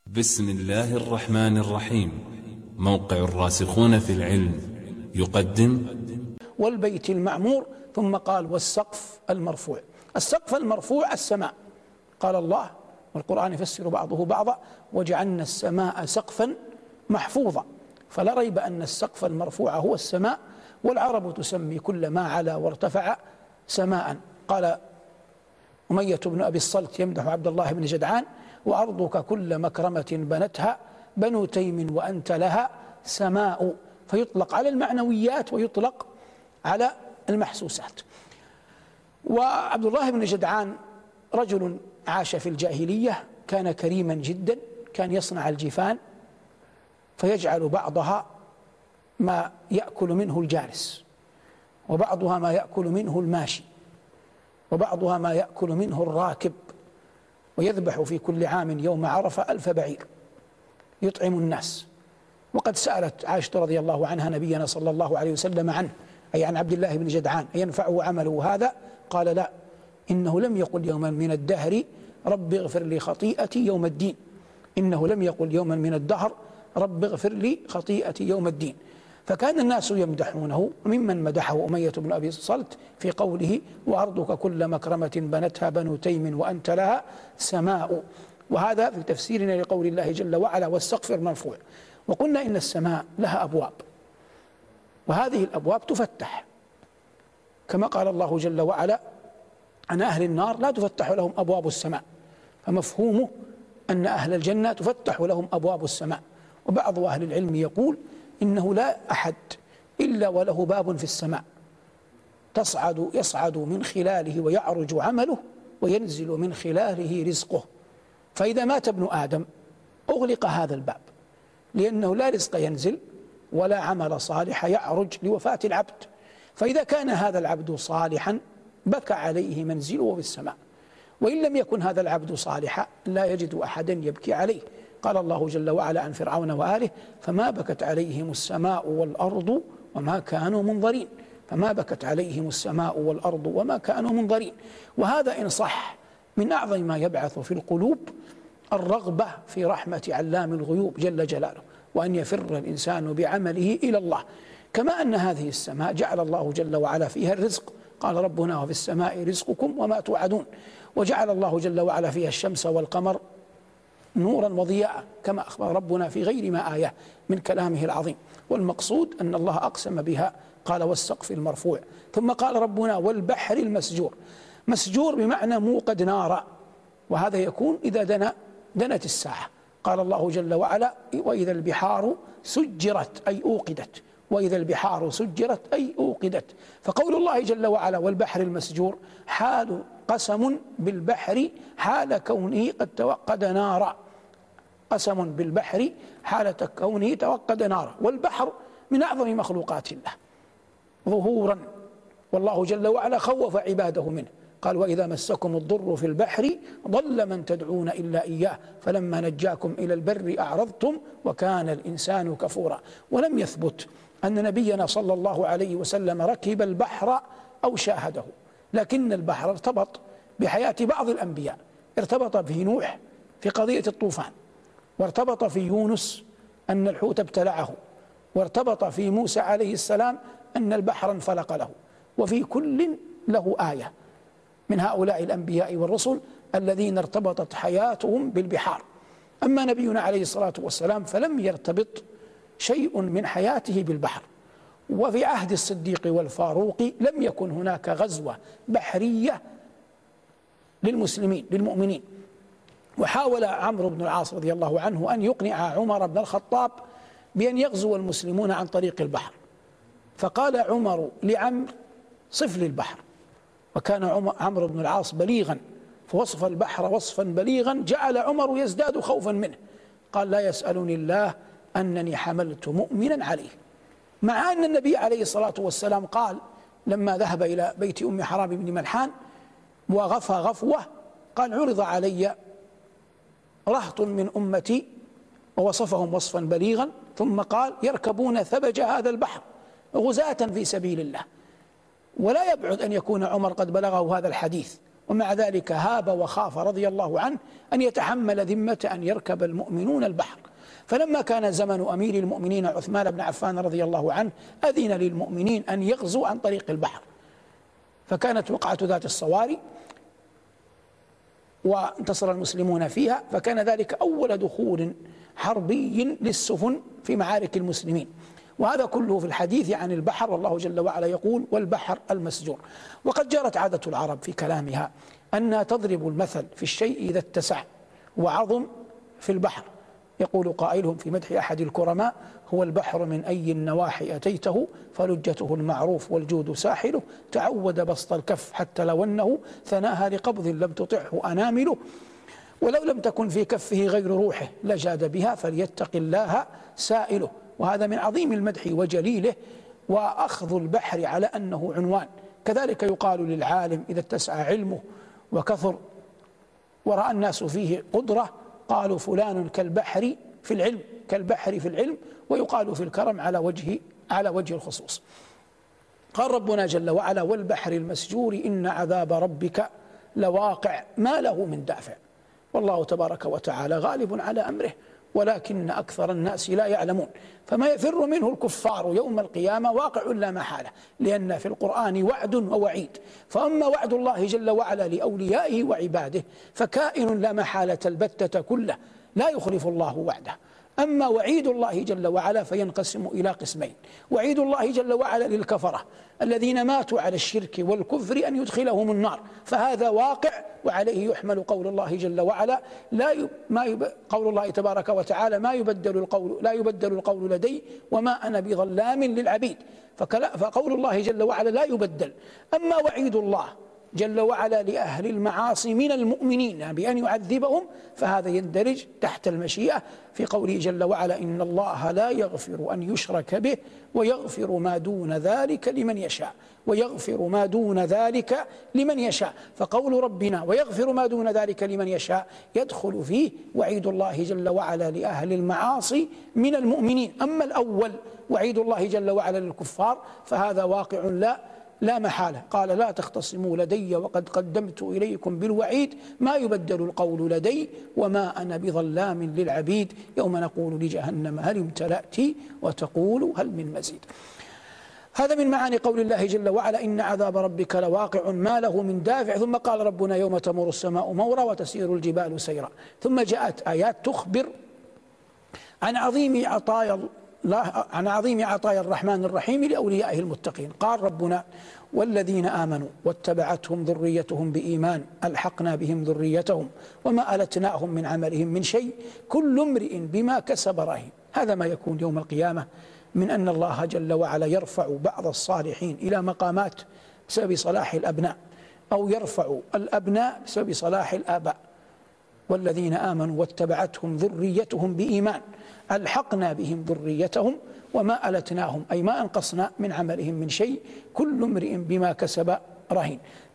بسم الله الرحمن الرحيم. موقع الراسخون في العلم يقدم والبيت المعمور، ثم قال والسقف المرفوع. السقف المرفوع السماء، قال الله والقرآن يفسر بعضه بعضا: وجعلنا السماء سقفا محفوظا. فلا ريب أن السقف المرفوع هو السماء، والعرب تسمي كل ما علا وارتفع سماء. قال أمية بن أبي الصلت يمدح عبد الله بن جدعان: وأرضك كل مكرمة بنتها بنو تيم وأنت لها سماء. فيطلق على المعنويات ويطلق على المحسوسات. وعبد الله بن جدعان رجل عاش في الجاهلية، كان كريما جدا، كان يصنع الجفان فيجعل بعضها ما يأكل منه الجالس، وبعضها ما يأكل منه الماشي، وبعضها ما يأكل منه الراكب، ويذبح في كل عام يوم عرفة 1000 بعير يطعم الناس. وقد سألت عائشة رضي الله عنها نبينا صلى الله عليه وسلم عنه، أي عن عبد الله بن جدعان: أينفعه عمله هذا؟ قال: لا، إنه لم يقل يوما من الدهر رب اغفر لي خطيئتي يوم الدين. إنه لم يقل يوما من الدهر رب اغفر لي خطيئتي يوم الدين. فكان الناس يمدحونه، وممن مدحه أمية بن أبي الصلت في قوله: وأرضك كل مكرمة بنتها بنو تيم وأنت لها سماء. وهذا في تفسيرنا لقول الله جل وعلا: والسقف المرفوع. وقلنا إن السماء لها أبواب، وهذه الأبواب تفتح، كما قال الله جل وعلا عن أهل النار: لا تفتح لهم أبواب السماء. فمفهومه أن أهل الجنة تفتح لهم أبواب السماء. وبعض أهل العلم يقول إنه لا أحد إلا وله باب في السماء يصعد من خلاله ويعرج عمله، وينزل من خلاله رزقه. فإذا مات ابن آدم أغلق هذا الباب، لأنه لا رزق ينزل ولا عمل صالح يعرج لوفاة العبد. فإذا كان هذا العبد صالحا بكى عليه منزله في السماء، وإن لم يكن هذا العبد صالحا لا يجد أحدا يبكي عليه. قال الله جل وعلا عن فرعون وآله: فما بكت عليهم السماء والأرض وما كانوا منظرين. فما بكت عليهم السماء والأرض وما كانوا منظرين. وهذا إن صح من أعظم ما يبعث في القلوب الرغبة في رحمة علام الغيوب جل جلاله، وأن يفر الإنسان بعمله إلى الله. كما أن هذه السماء جعل الله جل وعلا فيها الرزق، قال ربنا: وفي السماء رزقكم وما توعدون. وجعل الله جل وعلا فيها الشمس والقمر نورا وضياء، كما أخبر ربنا في غير ما آية من كلامه العظيم. والمقصود أن الله أقسم بها، قال: والسقف المرفوع. ثم قال ربنا: والبحر المسجور. مسجور بمعنى موقد نارا، وهذا يكون إذا دنت الساعة. قال الله جل وعلا: وإذا البحار سجرت أي أوقدت. وإذا البحار سجرت أي أوقدت. فقول الله جل وعلا: والبحر المسجور حال قسم بالبحر حال كونه قد توقد نارا. قسم بالبحر حالة كونه توقد نارا. والبحر من أعظم مخلوقات الله ظهورا، والله جل وعلا خوف عباده منه، قال: وإذا مسكم الضر في البحر ضل من تدعون إلا إياه فلما نجاكم إلى البر أعرضتم وكان الإنسان كفورا. ولم يثبت أن نبينا صلى الله عليه وسلم ركب البحر أو شاهده، لكن البحر ارتبط بحياة بعض الأنبياء. ارتبط به نوح في قضية الطوفان، وارتبط في يونس أن الحوت ابتلعه، وارتبط في موسى عليه السلام أن البحر انفلق له. وفي كل له آية من هؤلاء الأنبياء والرسل الذين ارتبطت حياتهم بالبحار. أما نبينا عليه الصلاة والسلام فلم يرتبط شيء من حياته بالبحر. وفي عهد الصديق والفاروق لم يكن هناك غزوة بحرية للمؤمنين. وحاول عمرو بن العاص رضي الله عنه أن يقنع عمر بن الخطاب بأن يغزو المسلمون عن طريق البحر، فقال عمر لعمرو: صف لي البحر. وكان عمرو بن العاص بليغا، فوصف البحر وصفا بليغا جعل عمر يزداد خوفا منه. قال: لا يسألني الله أنني حملت مؤمنا عليه. مع أن النبي عليه الصلاة والسلام قال لما ذهب إلى بيت أم حرام بن ملحان وغفى غفوة، قال: عرض علي رهط من أمتي، ووصفهم وصفا بليغا، ثم قال: يركبون ثبج هذا البحر غزاة في سبيل الله. ولا يبعد أن يكون عمر قد بلغه هذا الحديث ومع ذلك هاب وخاف رضي الله عنه أن يتحمل ذمة أن يركب المؤمنون البحر. فلما كان زمن أمير المؤمنين عثمان بن عفان رضي الله عنه أذن للمؤمنين أن يغزوا عن طريق البحر، فكانت وقعة ذات الصواري وانتصر المسلمون فيها، فكان ذلك أول دخول حربي للسفن في معارك المسلمين. وهذا كله في الحديث عن البحر، والله جل وعلا يقول والبحر المسجور. وقد جرت عادة العرب في كلامها أنها تضرب المثل في الشيء إذا اتسع وعظم في البحر. يقول قائلهم في مدح أحد الكرماء: هو البحر من أي النواحي أتيته فلجته المعروف والجود ساحله، تعود بسط الكف حتى لو أنه ثناها لقبض لم تطعه أنامله، ولو لم تكن في كفه غير روحه لجاد بها فليتق الله سائله. وهذا من عظيم المدح وجليله، وأخذ البحر على أنه عنوان. كذلك يقال للعالم إذا اتسع علمه وكثر ورأى الناس فيه قدرة قالوا فلان كالبحر في العلم، كالبحر في العلم. ويقال في الكرم على وجه الخصوص. قال ربنا جل وعلا: والبحر المسجور إن عذاب ربك لواقع ما له من دافع. والله تبارك وتعالى غالب على أمره ولكن أكثر الناس لا يعلمون. فما يفر منه الكفار يوم القيامة واقع لا محالة، لأن في القرآن وعد ووعيد. فأما وعد الله جل وعلا لأوليائه وعباده فكائن لا محالة البتة كله، لا يخلف الله وعده. أما وعيد الله جل وعلا فينقسم إلى قسمين: وعيد الله جل وعلا للكفرة الذين ماتوا على الشرك والكفر أن يدخلهم النار، فهذا واقع وعليه يحمل قول الله جل وعلا: قول الله تبارك وتعالى: لا يبدل القول لدي وما أنا بظلام للعبيد. فقول الله جل وعلا لا يبدل. أما وعيد الله جل وعلا لأهل المعاصي من المؤمنين بأن يعذبهم فهذا يندرج تحت المشيئة في قوله جل وعلا: إن الله لا يغفر أن يشرك به ويغفر ما دون ذلك لمن يشاء، ويغفر ما دون ذلك لمن يشاء. فقول ربنا ويغفر ما دون ذلك لمن يشاء يدخل فيه وعيد الله جل وعلا لأهل المعاصي من المؤمنين. أما الأول وعيد الله جل وعلا للكفار فهذا واقع لا محالة. قال: لا تختصموا لدي وقد قدمت إليكم بالوعيد ما يبدل القول لدي وما أنا بظلام للعبيد، يوم نقول لجهنم هل امتلأت وتقول هل من مزيد. هذا من معاني قول الله جل وعلا: إن عذاب ربك لواقع ما له من دافع. ثم قال ربنا: يوم تمر السماء مورا وتسير الجبال سيرا. ثم جاءت آيات تخبر عن عظيم عطايا الرحمن الرحيم لأوليائه المتقين. قال ربنا: والذين آمنوا واتبعتهم ذريتهم بإيمان ألحقنا بهم ذريتهم وما ألتناهم من عملهم من شيء كل امرئ بما كسب رهين. هذا ما يكون يوم القيامة من أن الله جل وعلا يرفع بعض الصالحين إلى مقامات بسبب صلاح الأبناء، أو يرفع الأبناء بسبب صلاح الآباء. والذين آمنوا واتبعتهم ذريتهم بإيمان ألحقنا بهم ذريتهم وما ألتناهم، أي ما أنقصنا من عملهم من شيء كل امرئ بما كسب رهين.